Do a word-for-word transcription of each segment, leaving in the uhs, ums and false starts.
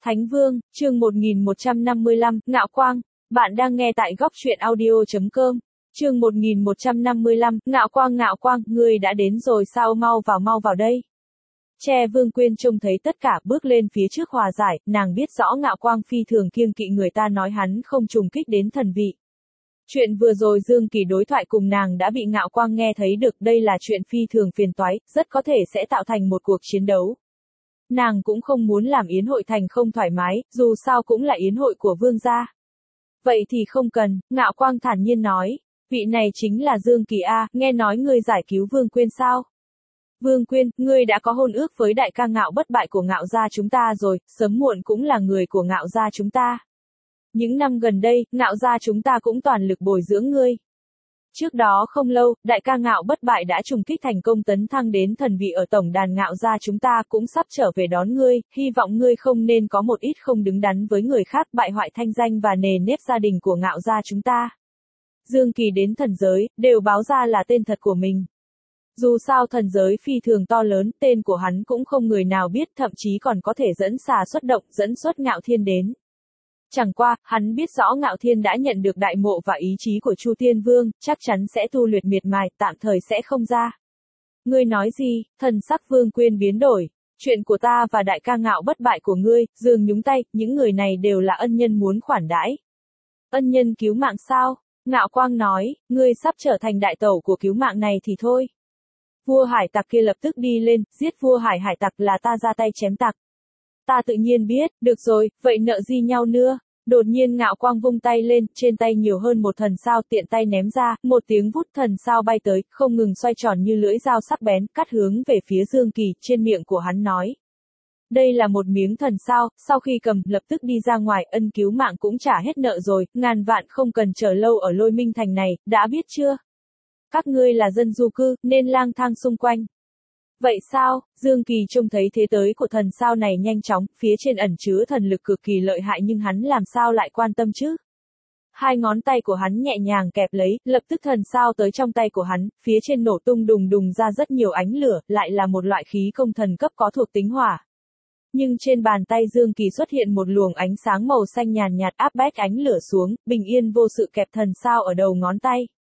Thánh Vương, chương một nghìn một trăm năm mươi lăm, Ngạo Quang. Bạn đang nghe tại góc truyện audio chấm com. Chương một nghìn một trăm năm mươi lăm, Ngạo Quang Ngạo Quang, ngươi đã đến rồi sao, mau vào mau vào đây. Tre Vương Quyên trông thấy tất cả bước lên phía trước hòa giải, nàng biết rõ Ngạo Quang phi thường kiêng kỵ người ta nói hắn không trùng kích đến thần vị. Chuyện vừa rồi Dương Kỳ đối thoại cùng nàng đã bị Ngạo Quang nghe thấy được, đây là chuyện phi thường phiền toái, rất có thể sẽ tạo thành một cuộc chiến đấu. Nàng cũng không muốn làm yến hội thành không thoải mái, dù sao cũng là yến hội của vương gia. Vậy thì không cần, Ngạo Quang thản nhiên nói, vị này chính là Dương Kỳ A, nghe nói ngươi giải cứu Vương Quyên sao? Vương Quyên, ngươi đã có hôn ước với đại ca Ngạo bất bại của Ngạo gia chúng ta rồi, sớm muộn cũng là người của Ngạo gia chúng ta. Những năm gần đây, Ngạo gia chúng ta cũng toàn lực bồi dưỡng ngươi. Trước đó không lâu, đại ca Ngạo bất bại đã trùng kích thành công tấn thăng đến thần vị ở tổng đàn Ngạo gia chúng ta, cũng sắp trở về đón ngươi, hy vọng ngươi không nên có một ít không đứng đắn với người khác, bại hoại thanh danh và nề nếp gia đình của Ngạo gia chúng ta. Dương Kỳ đến thần giới, đều báo ra là tên thật của mình. Dù sao thần giới phi thường to lớn, tên của hắn cũng không người nào biết, thậm chí còn có thể dẫn xà xuất động, dẫn xuất Ngạo Thiên đến. Chẳng qua, hắn biết rõ Ngạo Thiên đã nhận được đại mộ và ý chí của Chu Tiên Vương, chắc chắn sẽ tu luyện miệt mài, tạm thời sẽ không ra. Ngươi nói gì? Thần sắc Vương Quyên biến đổi. Chuyện của ta và đại ca Ngạo bất bại của ngươi, Dương nhúng tay, những người này đều là ân nhân muốn khoản đãi. Ân nhân cứu mạng sao? Ngạo Quang nói, ngươi sắp trở thành đại tẩu của cứu mạng này thì thôi. Vua hải tặc kia lập tức đi lên, giết vua hải hải tặc là ta ra tay chém tặc. Ta tự nhiên biết, được rồi, vậy nợ gì nhau nữa. Đột nhiên Ngạo Quang vung tay lên, trên tay nhiều hơn một thần sao, tiện tay ném ra, một tiếng vút thần sao bay tới, không ngừng xoay tròn như lưỡi dao sắc bén, cắt hướng về phía Dương Kỳ, trên miệng của hắn nói. Đây là một miếng thần sao, sau khi cầm, lập tức đi ra ngoài, ân cứu mạng cũng trả hết nợ rồi, ngàn vạn không cần chờ lâu ở Lôi Minh Thành này, đã biết chưa? Các ngươi là dân du cư, nên lang thang xung quanh. Vậy sao? Dương Kỳ trông thấy thế tới của thần sao này nhanh chóng, phía trên ẩn chứa thần lực cực kỳ lợi hại nhưng hắn làm sao lại quan tâm chứ? Hai ngón tay của hắn nhẹ nhàng kẹp lấy, lập tức thần sao tới trong tay của hắn, phía trên nổ tung đùng đùng ra rất nhiều ánh lửa, lại là một loại khí công thần cấp có thuộc tính hỏa. Nhưng trên bàn tay Dương Kỳ xuất hiện một luồng ánh sáng màu xanh nhàn nhạt áp bách ánh lửa xuống, bình yên vô sự kẹp thần sao ở đầu ngón tay.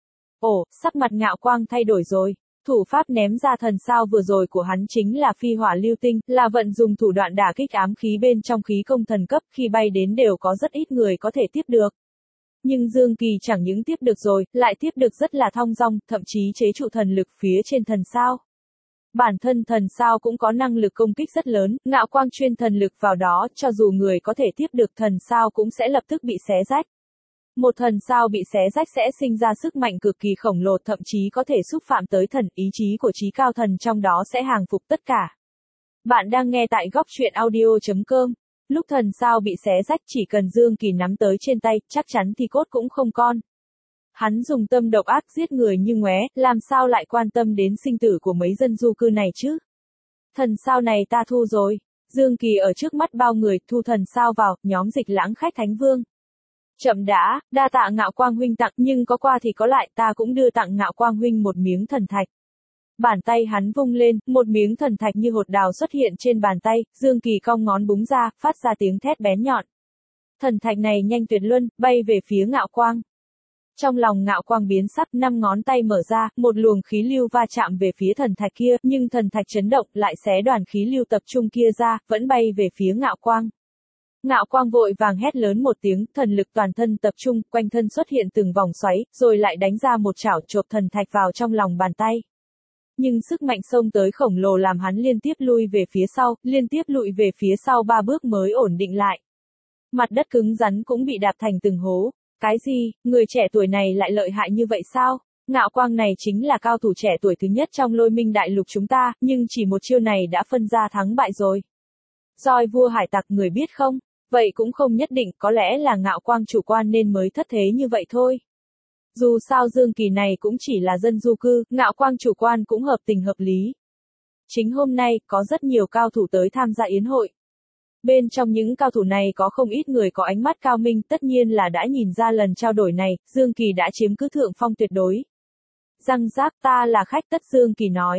Ồ, sắc mặt Ngạo Quang thay đổi rồi. Thủ pháp ném ra thần sao vừa rồi của hắn chính là phi hỏa lưu tinh, là vận dùng thủ đoạn đả kích ám khí bên trong khí công thần cấp, khi bay đến đều có rất ít người có thể tiếp được. Nhưng Dương Kỳ chẳng những tiếp được rồi, lại tiếp được rất là thong dong, thậm chí chế trụ thần lực phía trên thần sao. Bản thân thần sao cũng có năng lực công kích rất lớn, Ngạo Quang chuyên thần lực vào đó, cho dù người có thể tiếp được thần sao cũng sẽ lập tức bị xé rách. Một thần sao bị xé rách sẽ sinh ra sức mạnh cực kỳ khổng lồ, thậm chí có thể xúc phạm tới thần, ý chí của chí cao thần trong đó sẽ hàng phục tất cả. Bạn đang nghe tại góc truyện audio chấm com. Lúc thần sao bị xé rách chỉ cần Dương Kỳ nắm tới trên tay, chắc chắn thì cốt cũng không con. Hắn dùng tâm độc ác giết người như ngoé, làm sao lại quan tâm đến sinh tử của mấy dân du cư này chứ? Thần sao này ta thu rồi. Dương Kỳ ở trước mắt bao người, thu thần sao vào, nhóm Dịch Lãng khách Thánh Vương. Chậm đã, đa tạ Ngạo Quang huynh tặng, nhưng có qua thì có lại, ta cũng đưa tặng Ngạo Quang huynh một miếng thần thạch. Bàn tay hắn vung lên, một miếng thần thạch như hột đào xuất hiện trên bàn tay, Dương Kỳ cong ngón búng ra, phát ra tiếng thét bén nhọn. Thần thạch này nhanh tuyệt luân, bay về phía Ngạo Quang. Trong lòng Ngạo Quang biến sắc, năm ngón tay mở ra, một luồng khí lưu va chạm về phía thần thạch kia, nhưng thần thạch chấn động, lại xé đoàn khí lưu tập trung kia ra, vẫn bay về phía Ngạo Quang. Ngạo Quang vội vàng hét lớn một tiếng, thần lực toàn thân tập trung, quanh thân xuất hiện từng vòng xoáy, rồi lại đánh ra một chảo chộp thần thạch vào trong lòng bàn tay. Nhưng sức mạnh xông tới khổng lồ làm hắn liên tiếp lui về phía sau, liên tiếp lùi về phía sau ba bước mới ổn định lại. Mặt đất cứng rắn cũng bị đạp thành từng hố. Cái gì, người trẻ tuổi này lại lợi hại như vậy sao? Ngạo Quang này chính là cao thủ trẻ tuổi thứ nhất trong Lôi Minh đại lục chúng ta, nhưng chỉ một chiêu này đã phân ra thắng bại rồi. Roi vua hải tặc người biết không? Vậy cũng không nhất định, có lẽ là Ngạo Quang chủ quan nên mới thất thế như vậy thôi. Dù sao Dương Kỳ này cũng chỉ là dân du cư, Ngạo Quang chủ quan cũng hợp tình hợp lý. Chính hôm nay, có rất nhiều cao thủ tới tham gia yến hội. Bên trong những cao thủ này có không ít người có ánh mắt cao minh, tất nhiên là đã nhìn ra lần trao đổi này, Dương Kỳ đã chiếm cứ thượng phong tuyệt đối. Răng rác, ta là khách tất, Dương Kỳ nói.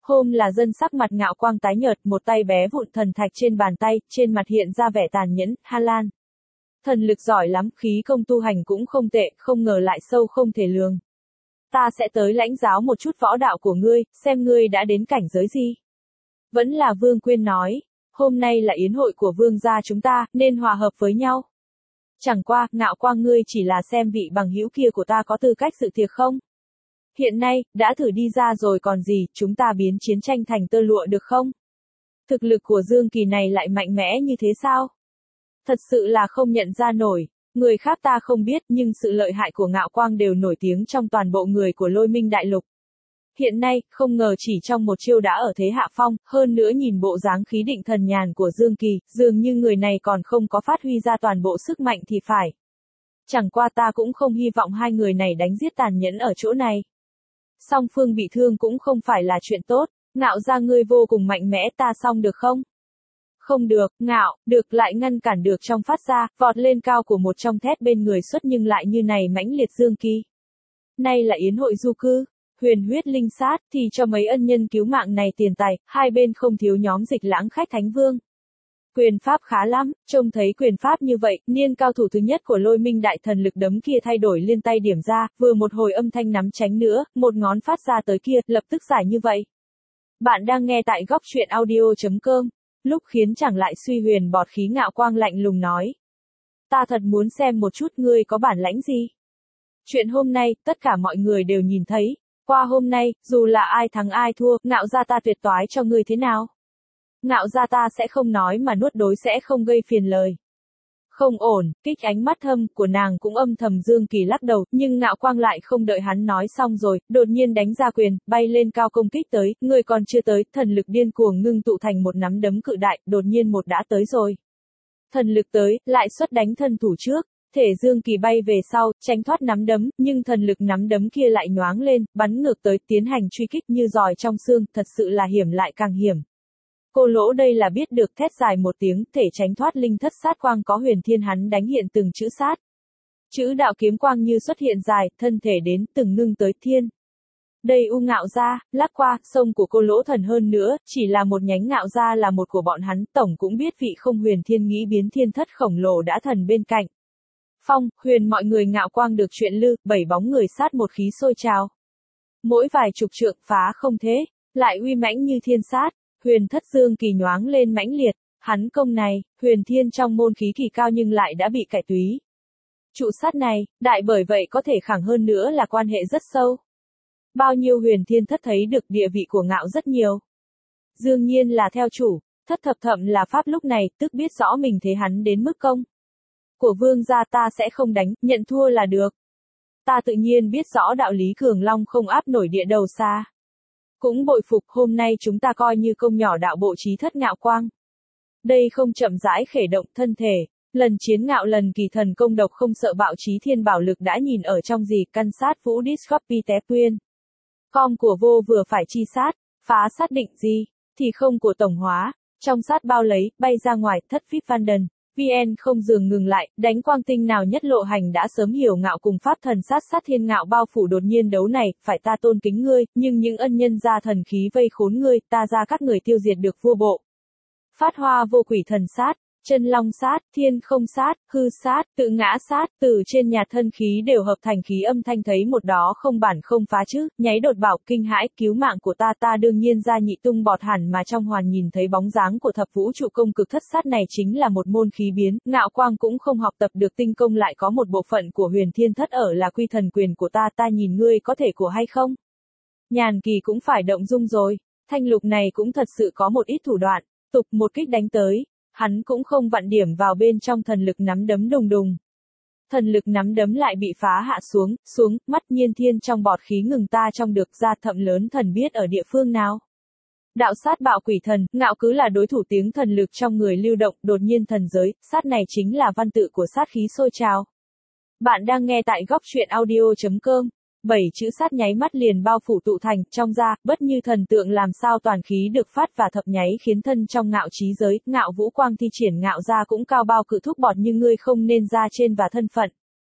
Hôm là dân sắc mặt ngạo quang tái nhợt, một tay bé vụn thần thạch trên bàn tay, trên mặt hiện ra vẻ tàn nhẫn, Hà Lan. Thần lực giỏi lắm, khí công tu hành cũng không tệ, không ngờ lại sâu không thể lường. Ta sẽ tới lãnh giáo một chút võ đạo của ngươi, xem ngươi đã đến cảnh giới gì. Vẫn là Vương Quyên nói, hôm nay là yến hội của vương gia chúng ta, nên hòa hợp với nhau. Chẳng qua, ngạo quang ngươi chỉ là xem vị bằng hữu kia của ta có tư cách dự tiệc không? Hiện nay, đã thử đi ra rồi còn gì, chúng ta biến chiến tranh thành tơ lụa được không? Thực lực của Dương Kỳ này lại mạnh mẽ như thế sao? Thật sự là không nhận ra nổi, người khác ta không biết nhưng sự lợi hại của ngạo quang đều nổi tiếng trong toàn bộ người của Lôi Minh Đại Lục. Hiện nay, không ngờ chỉ trong một chiêu đã ở thế hạ phong, hơn nữa nhìn bộ dáng khí định thần nhàn của Dương Kỳ, dường như người này còn không có phát huy ra toàn bộ sức mạnh thì phải. Chẳng qua ta cũng không hy vọng hai người này đánh giết tàn nhẫn ở chỗ này. Song phương bị thương cũng không phải là chuyện tốt, ngạo ra ngươi vô cùng mạnh mẽ ta xong được không? Không được, ngạo, được lại ngăn cản được trong phát ra, vọt lên cao của một trong thét bên người xuất nhưng lại như này mãnh liệt Dương Kỳ. Nay là yến hội du cư, huyền huyết linh sát, thì cho mấy ân nhân cứu mạng này tiền tài, hai bên không thiếu nhóm dịch lãng khách thánh vương. Quyền pháp khá lắm, trông thấy quyền pháp như vậy, niên cao thủ thứ nhất của Lôi Minh Đại Thần lực đấm kia thay đổi liên tay điểm ra, vừa một hồi âm thanh nắm tránh nữa, một ngón phát ra tới kia, lập tức giải như vậy. Bạn đang nghe tại góc truyện audio chấm com, lúc khiến chẳng lại suy huyền bọt khí ngạo quang lạnh lùng nói. Ta thật muốn xem một chút ngươi có bản lãnh gì. Chuyện hôm nay, tất cả mọi người đều nhìn thấy, qua hôm nay, dù là ai thắng ai thua, ngạo ra ta tuyệt toái cho ngươi thế nào. Ngạo ra ta sẽ không nói mà nuốt đối sẽ không gây phiền lời. Không ổn, kích ánh mắt thâm của nàng cũng âm thầm Dương Kỳ lắc đầu, nhưng ngạo quang lại không đợi hắn nói xong rồi, đột nhiên đánh ra quyền, bay lên cao công kích tới, người còn chưa tới, thần lực điên cuồng ngưng tụ thành một nắm đấm cự đại, đột nhiên một đã tới rồi. Thần lực tới, lại xuất đánh thân thủ trước, thể Dương Kỳ bay về sau, tránh thoát nắm đấm, nhưng thần lực nắm đấm kia lại nhoáng lên, bắn ngược tới, tiến hành truy kích như giòi trong xương, thật sự là hiểm lại càng hiểm. Cô lỗ đây là biết được thét dài một tiếng, thể tránh thoát linh thất sát quang có huyền thiên hắn đánh hiện từng chữ sát. Chữ đạo kiếm quang như xuất hiện dài, thân thể đến, từng ngưng tới thiên. Đây u ngạo ra, lắc qua, sông của cô lỗ thần hơn nữa, chỉ là một nhánh ngạo ra là một của bọn hắn, tổng cũng biết vị không huyền thiên nghĩ biến thiên thất khổng lồ đã thần bên cạnh. Phong, huyền mọi người ngạo quang được chuyện lư, bảy bóng người sát một khí sôi trào. Mỗi vài chục trượng phá không thế, lại uy mãnh như thiên sát. Huyền thất Dương Kỳ nhoáng lên mãnh liệt, hắn công này, huyền thiên trong môn khí kỳ cao nhưng lại đã bị cải túy. Trụ sát này, đại bởi vậy có thể khẳng hơn nữa là quan hệ rất sâu. Bao nhiêu huyền thiên thất thấy được địa vị của ngạo rất nhiều. Đương nhiên là theo chủ, thất thập thậm là pháp lúc này, tức biết rõ mình thế hắn đến mức công. Của vương gia ta sẽ không đánh, nhận thua là được. Ta tự nhiên biết rõ đạo lý cường long không áp nổi địa đầu xa. Cũng bội phục hôm nay chúng ta coi như công nhỏ đạo bộ trí thất ngạo quang. Đây không chậm rãi khởi động thân thể, lần chiến ngạo lần kỳ thần công độc không sợ bạo trí thiên bảo lực đã nhìn ở trong gì căn sát vũ discopy té tuyên. Com của vô vừa phải chi sát, phá sát định gì, thì không của tổng hóa, trong sát bao lấy, bay ra ngoài, thất phít văn đần. vê en không dừng ngừng lại, đánh quang tinh nào nhất lộ hành đã sớm hiểu ngạo cùng pháp thần sát sát thiên ngạo bao phủ đột nhiên đấu này, phải ta tôn kính ngươi, nhưng những ân nhân ra thần khí vây khốn ngươi, ta ra các người tiêu diệt được vua bộ. Phát hoa vô quỷ thần sát, chân long sát, thiên không sát, hư sát, tự ngã sát, từ trên nhà thân khí đều hợp thành khí âm thanh thấy một đó không bản không phá chứ, nháy đột bảo kinh hãi, cứu mạng của ta ta đương nhiên ra nhị tung bọt hẳn mà trong hoàn nhìn thấy bóng dáng của thập vũ trụ công cực thất sát này chính là một môn khí biến, ngạo quang cũng không học tập được tinh công lại có một bộ phận của huyền thiên thất ở là quy thần quyền của ta ta nhìn ngươi có thể của hay không? Nhàn kỳ cũng phải động dung rồi, thanh lục này cũng thật sự có một ít thủ đoạn, tục một kích đánh tới. Hắn cũng không vặn điểm vào bên trong thần lực nắm đấm đùng đùng. Thần lực nắm đấm lại bị phá hạ xuống, xuống, mắt nhiên thiên trong bọt khí ngừng ta trong được ra thậm lớn thần biết ở địa phương nào. Đạo sát bạo quỷ thần, ngạo cứ là đối thủ tiếng thần lực trong người lưu động, đột nhiên thần giới, sát này chính là văn tự của sát khí sôi trào. Bạn đang nghe tại góc truyện audio chấm com. Bảy chữ sát nháy mắt liền bao phủ tụ thành, trong ra, bất như thần tượng làm sao toàn khí được phát và thập nháy khiến thân trong ngạo trí giới, ngạo vũ quang thi triển ngạo ra cũng cao bao cự thúc bọt như ngươi không nên ra trên và thân phận.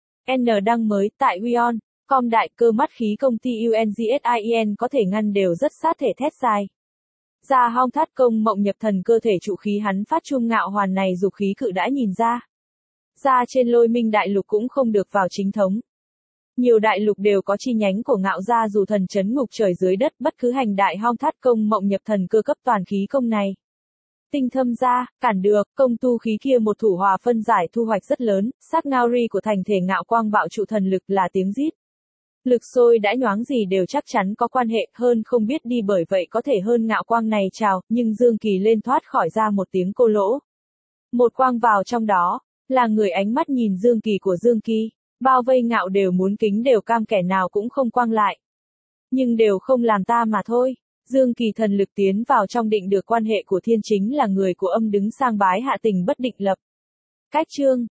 N đăng mới, tại Wion, com đại cơ mắt khí công ty u en giê ét i en có thể ngăn đều rất sát thể thét dài. Ra hong thát công mộng nhập thần cơ thể trụ khí hắn phát trung ngạo hoàn này dục khí cự đã nhìn ra. Ra trên lôi minh đại lục cũng không được vào chính thống. Nhiều đại lục đều có chi nhánh của ngạo gia dù thần chấn ngục trời dưới đất bất cứ hành đại hong thát công mộng nhập thần cơ cấp toàn khí công này. Tinh thâm ra, cản được, công tu khí kia một thủ hòa phân giải thu hoạch rất lớn, sát ngao ri của thành thể ngạo quang bạo trụ thần lực là tiếng rít. Lực sôi đã nhoáng gì đều chắc chắn có quan hệ hơn không biết đi bởi vậy có thể hơn ngạo quang này chào, nhưng Dương Kỳ lên thoát khỏi ra một tiếng cô lỗ. Một quang vào trong đó, là người ánh mắt nhìn Dương Kỳ của Dương Kỳ, bao vây ngạo đều muốn kính đều cam kẻ nào cũng không quang lại. Nhưng đều không làm ta mà thôi. Dương Kỳ thần lực tiến vào trong định được quan hệ của thiên chính là người của âm đứng sang bái hạ tình bất định lập. Cách chương